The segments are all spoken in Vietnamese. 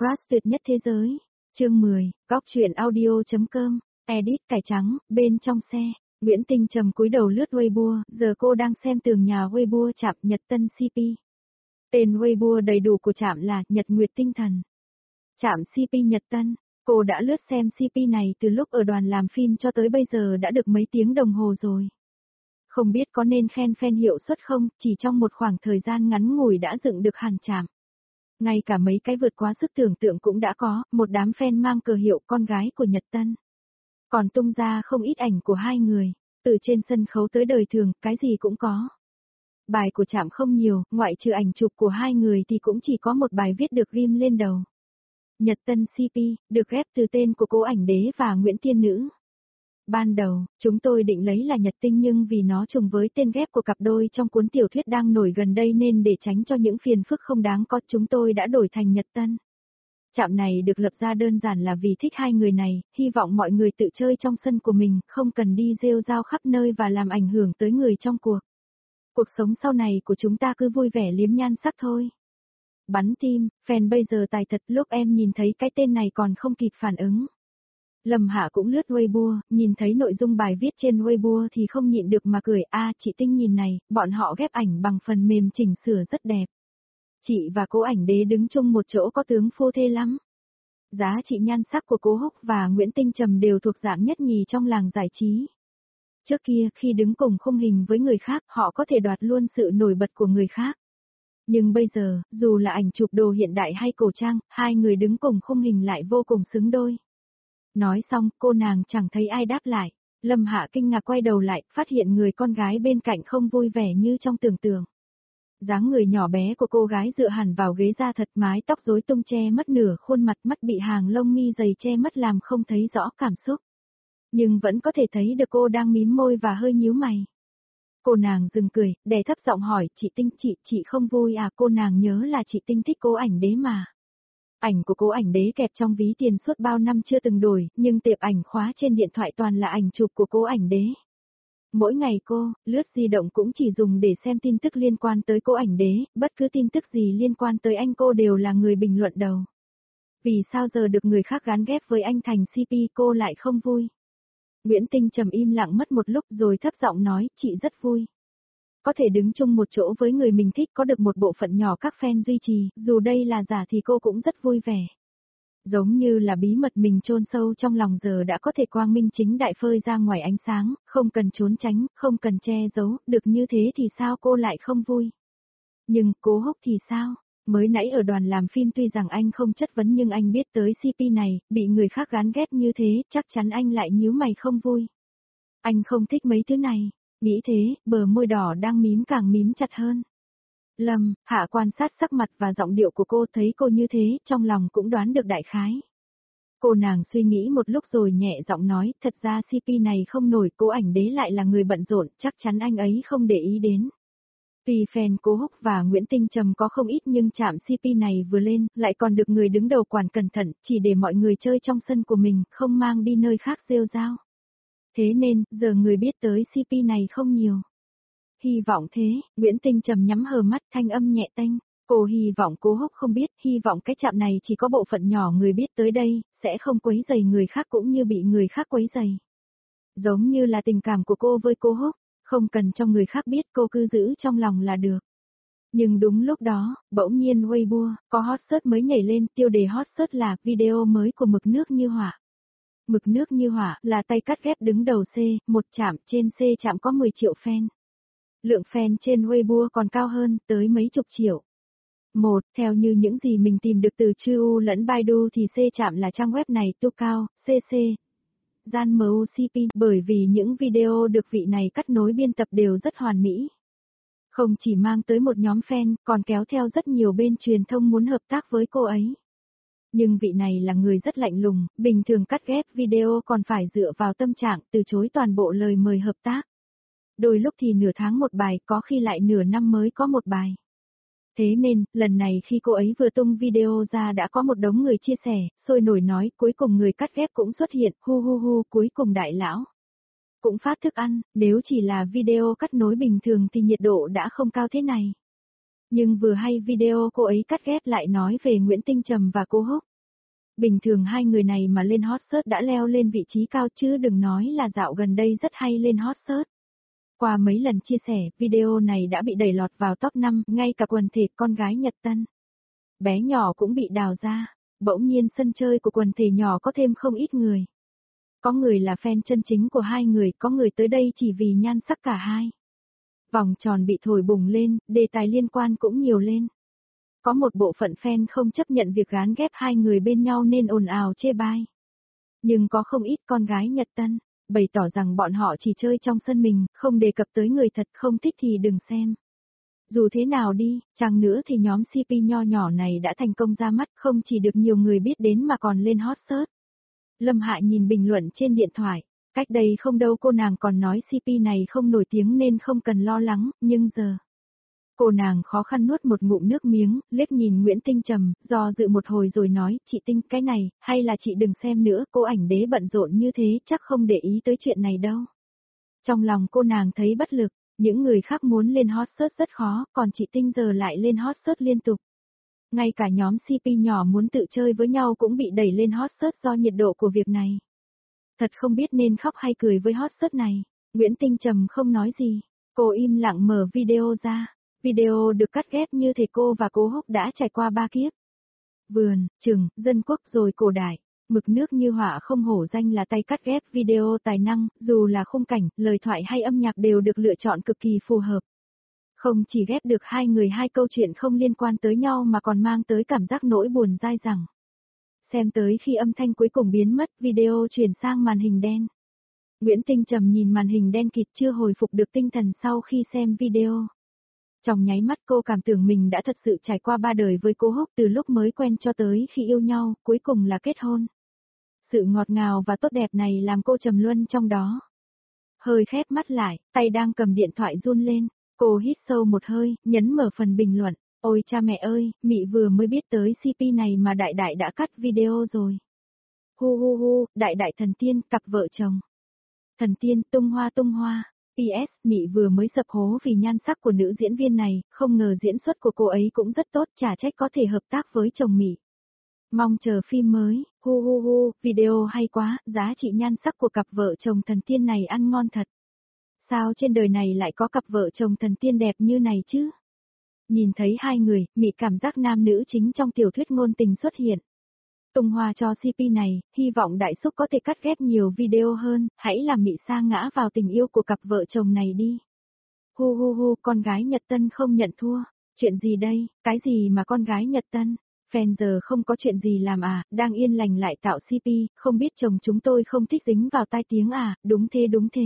Crush tuyệt nhất thế giới. Chương 10, Góc truyện audio.com, edit cải trắng, bên trong xe. Nguyễn Tinh Trầm cúi đầu lướt Weibo, giờ cô đang xem tường nhà Weibo Trạm Nhật Tân CP. Tên Weibo đầy đủ của Trạm là Nhật Nguyệt Tinh Thần. Trạm CP Nhật Tân, cô đã lướt xem CP này từ lúc ở đoàn làm phim cho tới bây giờ đã được mấy tiếng đồng hồ rồi. Không biết có nên khen fan hiệu suất không, chỉ trong một khoảng thời gian ngắn ngủi đã dựng được hẳn Trạm. Ngay cả mấy cái vượt quá sức tưởng tượng cũng đã có, một đám fan mang cờ hiệu con gái của Nhật Tân. Còn tung ra không ít ảnh của hai người, từ trên sân khấu tới đời thường, cái gì cũng có. Bài của Trạm không nhiều, ngoại trừ ảnh chụp của hai người thì cũng chỉ có một bài viết được ghim lên đầu. Nhật Tân CP, được ghép từ tên của Cố Ảnh Đế và Nguyễn Tiên Nữ. Ban đầu, chúng tôi định lấy là Nhật Tinh nhưng vì nó trùng với tên ghép của cặp đôi trong cuốn tiểu thuyết đang nổi gần đây nên để tránh cho những phiền phức không đáng có chúng tôi đã đổi thành Nhật Tân. Trạm này được lập ra đơn giản là vì thích hai người này, hy vọng mọi người tự chơi trong sân của mình, không cần đi rêu rao khắp nơi và làm ảnh hưởng tới người trong cuộc. Cuộc sống sau này của chúng ta cứ vui vẻ liếm nhan sắc thôi. Bắn tim, fan bây giờ tài thật, lúc em nhìn thấy cái tên này còn không kịp phản ứng. Lâm Hạ cũng lướt Weibo, nhìn thấy nội dung bài viết trên Weibo thì không nhịn được mà cười, chị Tinh nhìn này, bọn họ ghép ảnh bằng phần mềm chỉnh sửa rất đẹp. Chị và Cố Ảnh Đế đứng chung một chỗ có tướng phô thê lắm. Giá trị nhan sắc của Cố Húc và Nguyễn Tinh Trầm đều thuộc dạng nhất nhì trong làng giải trí. Trước kia, khi đứng cùng khung hình với người khác, họ có thể đoạt luôn sự nổi bật của người khác. Nhưng bây giờ, dù là ảnh chụp đồ hiện đại hay cổ trang, hai người đứng cùng khung hình lại vô cùng xứng đôi. Nói xong, cô nàng chẳng thấy ai đáp lại. Lâm Hạ kinh ngạc quay đầu lại, phát hiện người con gái bên cạnh không vui vẻ như trong tưởng tượng. Dáng người nhỏ bé của cô gái dựa hẳn vào ghế da thật, mái tóc rối tung che mất nửa khuôn mặt, mắt bị hàng lông mi dày che mất làm không thấy rõ cảm xúc. Nhưng vẫn có thể thấy được cô đang mím môi và hơi nhíu mày. Cô nàng dừng cười, đè thấp giọng hỏi, chị Tinh, chị không vui à? Cô nàng nhớ là chị Tinh thích Cố Ảnh Đế mà. Ảnh của Cố Ảnh Đế kẹp trong ví tiền suốt bao năm chưa từng đổi, nhưng tiệp ảnh khóa trên điện thoại toàn là ảnh chụp của Cố Ảnh Đế. Mỗi ngày cô, lướt di động cũng chỉ dùng để xem tin tức liên quan tới Cố Ảnh Đế, bất cứ tin tức gì liên quan tới anh cô đều là người bình luận đầu. Vì sao giờ được người khác gán ghép với anh thành CP cô lại không vui? Nguyễn Tinh Trầm im lặng mất một lúc rồi thấp giọng nói, chị rất vui. Có thể đứng chung một chỗ với người mình thích, có được một bộ phận nhỏ các fan duy trì, dù đây là giả thì cô cũng rất vui vẻ. Giống như là bí mật mình chôn sâu trong lòng giờ đã có thể quang minh chính đại phơi ra ngoài ánh sáng, không cần trốn tránh, không cần che giấu, được như thế thì sao cô lại không vui? Nhưng Cố Húc thì sao? Mới nãy ở đoàn làm phim tuy rằng anh không chất vấn nhưng anh biết tới CP này, bị người khác gán ghép như thế, chắc chắn anh lại nhíu mày không vui. Anh không thích mấy thứ này. Nghĩ thế, bờ môi đỏ đang mím càng mím chặt hơn. Lâm Hạ quan sát sắc mặt và giọng điệu của cô, thấy cô như thế, trong lòng cũng đoán được đại khái. Cô nàng suy nghĩ một lúc rồi nhẹ giọng nói, thật ra CP này không nổi, Cố Ảnh Đế lại là người bận rộn, chắc chắn anh ấy không để ý đến. Tuy fan Cố Húc và Nguyễn Tinh Trầm có không ít nhưng chạm CP này vừa lên, lại còn được người đứng đầu quản cẩn thận, chỉ để mọi người chơi trong sân của mình, không mang đi nơi khác rêu rao. Thế nên, giờ người biết tới CP này không nhiều. Hy vọng thế, Nguyễn Tinh Trầm nhắm hờ mắt, thanh âm nhẹ tênh. Cô hy vọng Cố Húc không biết, hy vọng cái chạm này chỉ có bộ phận nhỏ người biết tới đây, sẽ không quấy rầy người khác cũng như bị người khác quấy rầy. Giống như là tình cảm của cô với Cố Húc, không cần cho người khác biết, cô cứ giữ trong lòng là được. Nhưng đúng lúc đó, bỗng nhiên Weibo, có hot search mới nhảy lên, tiêu đề hot search là video mới của Mực Nước Như Hỏa. Mực Nước Như Hỏa là tay cắt ghép đứng đầu C, một Trạm, trên C Trạm có 10 triệu fan. Lượng fan trên Weibo còn cao hơn, tới mấy chục triệu. Theo như những gì mình tìm được từ Triu lẫn Baidu thì C Trạm là trang web này tu cao, CC. Gian MUCP, bởi vì những video được vị này cắt nối biên tập đều rất hoàn mỹ. Không chỉ mang tới một nhóm fan, còn kéo theo rất nhiều bên truyền thông muốn hợp tác với cô ấy. Nhưng vị này là người rất lạnh lùng, bình thường cắt ghép video còn phải dựa vào tâm trạng, từ chối toàn bộ lời mời hợp tác. Đôi lúc thì nửa tháng một bài, có khi lại nửa năm mới có một bài. Thế nên, lần này khi cô ấy vừa tung video ra đã có một đống người chia sẻ, sôi nổi nói, cuối cùng người cắt ghép cũng xuất hiện, cuối cùng đại lão cũng phát thức ăn, nếu chỉ là video cắt nối bình thường thì nhiệt độ đã không cao thế này. Nhưng vừa hay video cô ấy cắt ghép lại nói về Nguyễn Tinh Trầm và Cố Húc. Bình thường hai người này mà lên hot search đã leo lên vị trí cao chứ đừng nói là dạo gần đây rất hay lên hot search. Qua mấy lần chia sẻ, video này đã bị đẩy lọt vào top 5, ngay cả quần thể con gái Nhật Tân. Bé nhỏ cũng bị đào ra, bỗng nhiên sân chơi của quần thể nhỏ có thêm không ít người. Có người là fan chân chính của hai người, có người tới đây chỉ vì nhan sắc cả hai. Vòng tròn bị thổi bùng lên, đề tài liên quan cũng nhiều lên. Có một bộ phận fan không chấp nhận việc gán ghép hai người bên nhau nên ồn ào chê bai. Nhưng có không ít con gái Nhật Tân, bày tỏ rằng bọn họ chỉ chơi trong sân mình, không đề cập tới người thật, không thích thì đừng xem. Dù thế nào đi, chăng nữa thì nhóm CP nho nhỏ này đã thành công ra mắt, không chỉ được nhiều người biết đến mà còn lên hot search. Lâm Hạ nhìn bình luận trên điện thoại, cách đây không đâu cô nàng còn nói CP này không nổi tiếng nên không cần lo lắng, nhưng giờ. Cô nàng khó khăn nuốt một ngụm nước miếng, liếc nhìn Nguyễn Tinh Trầm, do dự một hồi rồi nói, chị Tinh, cái này, hay là chị đừng xem nữa, cô ảnh đế bận rộn như thế chắc không để ý tới chuyện này đâu. Trong lòng cô nàng thấy bất lực, những người khác muốn lên hot search rất khó, còn chị Tinh giờ lại lên hot search liên tục. Ngay cả nhóm CP nhỏ muốn tự chơi với nhau cũng bị đẩy lên hot search do nhiệt độ của việc này. Thật không biết nên khóc hay cười với hot search này. Nguyễn Tinh Trầm không nói gì, cô im lặng mở video ra. Video được cắt ghép như thể cô và Cố Húc đã trải qua 3 kiếp. Vườn, Trừng, Dân Quốc rồi cổ đại. Mực nước như họa không hổ danh là tay cắt ghép video tài năng, dù là khung cảnh, lời thoại hay âm nhạc đều được lựa chọn cực kỳ phù hợp. Không chỉ ghép được hai người hai câu chuyện không liên quan tới nhau mà còn mang tới cảm giác nỗi buồn dai dẳng. Xem tới khi âm thanh cuối cùng biến mất, video chuyển sang màn hình đen. Nguyễn Tinh Trầm nhìn màn hình đen kịt chưa hồi phục được tinh thần sau khi xem video. Trong nháy mắt cô cảm tưởng mình đã thật sự trải qua 3 đời với Cố Húc từ lúc mới quen cho tới khi yêu nhau, cuối cùng là kết hôn. Sự ngọt ngào và tốt đẹp này làm cô trầm luân trong đó. Hơi khép mắt lại, tay đang cầm điện thoại run lên, cô hít sâu một hơi, nhấn mở phần bình luận. Ôi cha mẹ ơi, mị vừa mới biết tới CP này mà đại đại đã cắt video rồi. Hu hu hu, đại đại thần tiên, cặp vợ chồng. Thần tiên, tung hoa tung hoa. PS, mị vừa mới sập hố vì nhan sắc của nữ diễn viên này, không ngờ diễn xuất của cô ấy cũng rất tốt, chả trách có thể hợp tác với chồng mị. Mong chờ phim mới, hu hu hu, video hay quá, giá trị nhan sắc của cặp vợ chồng thần tiên này ăn ngon thật. Sao trên đời này lại có cặp vợ chồng thần tiên đẹp như này chứ? Nhìn thấy hai người, mị cảm giác nam nữ chính trong tiểu thuyết ngôn tình xuất hiện. Tung hoa cho CP này, hy vọng đại xúc có thể cắt ghép nhiều video hơn, hãy làm mị sa ngã vào tình yêu của cặp vợ chồng này đi. Hu hu hu, con gái Nhật Tân không nhận thua. Chuyện gì đây, cái gì mà con gái Nhật Tân? Fan giờ không có chuyện gì làm à, đang yên lành lại tạo CP, không biết chồng chúng tôi không thích dính vào tai tiếng à, đúng thế đúng thế.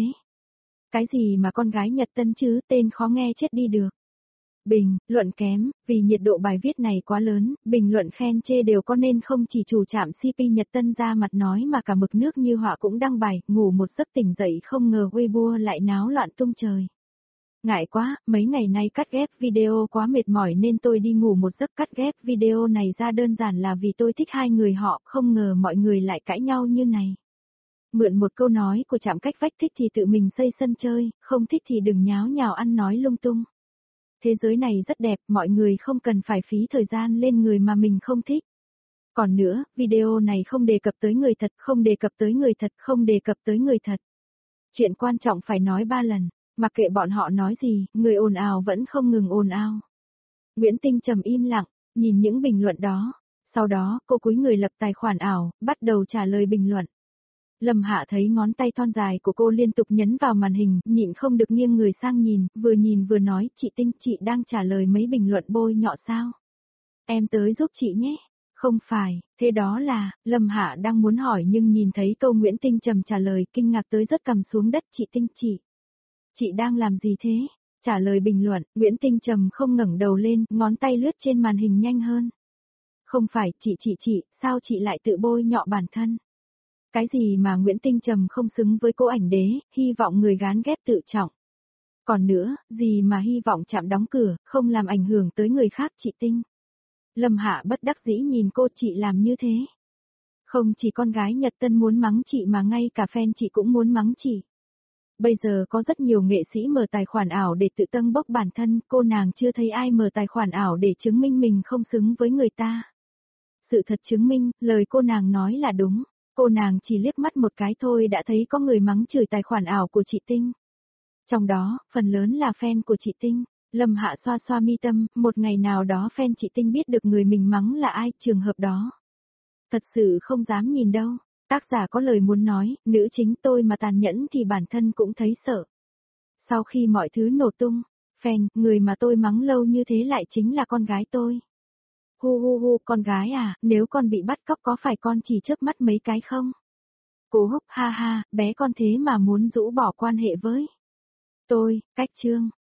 Cái gì mà con gái Nhật Tân chứ, tên khó nghe chết đi được. Bình luận kém, vì nhiệt độ bài viết này quá lớn, bình luận khen chê đều có nên không chỉ chủ chạm CP Nhật Tân ra mặt nói mà cả mực nước như họa cũng đăng bài, ngủ một giấc tỉnh dậy không ngờ Weibo lại náo loạn tung trời. Ngại quá, mấy ngày nay cắt ghép video quá mệt mỏi nên tôi đi ngủ một giấc cắt ghép video này ra đơn giản là vì tôi thích hai người họ, không ngờ mọi người lại cãi nhau như này. Mượn một câu nói của Trạm Cách Vách, thích thì tự mình xây sân chơi, không thích thì đừng nháo nhào ăn nói lung tung. Thế giới này rất đẹp, mọi người không cần phải phí thời gian lên người mà mình không thích. Còn nữa, video này không đề cập tới người thật, không đề cập tới người thật, không đề cập tới người thật. Chuyện quan trọng phải nói 3 lần, mặc kệ bọn họ nói gì, người ồn ào vẫn không ngừng ồn ào. Nguyễn Tinh Trầm im lặng, nhìn những bình luận đó. Sau đó, cô cúi người lập tài khoản ảo, bắt đầu trả lời bình luận. Lâm Hạ thấy ngón tay thon dài của cô liên tục nhấn vào màn hình, nhịn không được nghiêng người sang nhìn vừa nói, chị Tinh, chị đang trả lời mấy bình luận bôi nhọ sao? Em tới giúp chị nhé. Không phải, thế đó là, Lâm Hạ đang muốn hỏi nhưng nhìn thấy câu Nguyễn Tinh Trầm trả lời kinh ngạc tới rớt cằm xuống đất, chị Tinh chị đang làm gì thế? Trả lời bình luận, Nguyễn Tinh Trầm không ngẩng đầu lên, ngón tay lướt trên màn hình nhanh hơn. Không phải, chị, sao chị lại tự bôi nhọ bản thân? Cái gì mà Nguyễn Tinh Trầm không xứng với cô ảnh đế, hy vọng người gán ghép tự trọng. Còn nữa, gì mà hy vọng chạm đóng cửa, không làm ảnh hưởng tới người khác chị Tinh. Lâm Hạ bất đắc dĩ nhìn cô, chị làm như thế. Không chỉ con gái Nhật Tân muốn mắng chị mà ngay cả fan chị cũng muốn mắng chị. Bây giờ có rất nhiều nghệ sĩ mở tài khoản ảo để tự tâng bốc bản thân, cô nàng chưa thấy ai mở tài khoản ảo để chứng minh mình không xứng với người ta. Sự thật chứng minh, lời cô nàng nói là đúng. Cô nàng chỉ liếc mắt một cái thôi đã thấy có người mắng chửi tài khoản ảo của chị Tinh. Trong đó, phần lớn là fan của chị Tinh. Lâm Hạ xoa xoa mi tâm, một ngày nào đó fan chị Tinh biết được người mình mắng là ai, trường hợp đó. Thật sự không dám nhìn đâu. Tác giả có lời muốn nói, nữ chính tôi mà tàn nhẫn thì bản thân cũng thấy sợ. Sau khi mọi thứ nổ tung, fan, người mà tôi mắng lâu như thế lại chính là con gái tôi. Hu hu hu, con gái à, nếu con bị bắt cóc có phải con chỉ chớp mắt mấy cái không? Cô Húc ha ha, bé con thế mà muốn rũ bỏ quan hệ với tôi, cách chương.